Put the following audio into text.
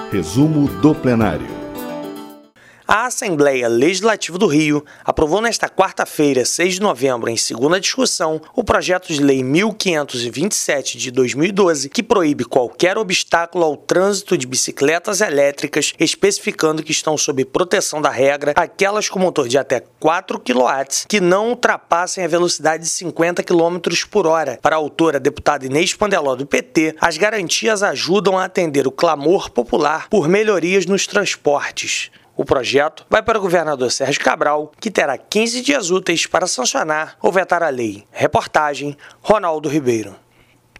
Resumo do plenário. A Assembleia Legislativa do Rio aprovou nesta quarta-feira, 6 de novembro, em segunda discussão, o projeto de lei 1527 de 2012, que proíbe qualquer obstáculo ao trânsito de bicicletas elétricas, especificando que estão sob proteção da regra aquelas com motor de até 4 kW que não ultrapassem a velocidade de 50 km por hora. Para a autora, deputada Inês Pandeló, do PT, as garantias ajudam a atender o clamor popular por melhorias nos transportes. O projeto vai para o governador Sérgio Cabral, que terá 15 dias úteis para sancionar ou vetar a lei. Reportagem, Ronaldo Ribeiro.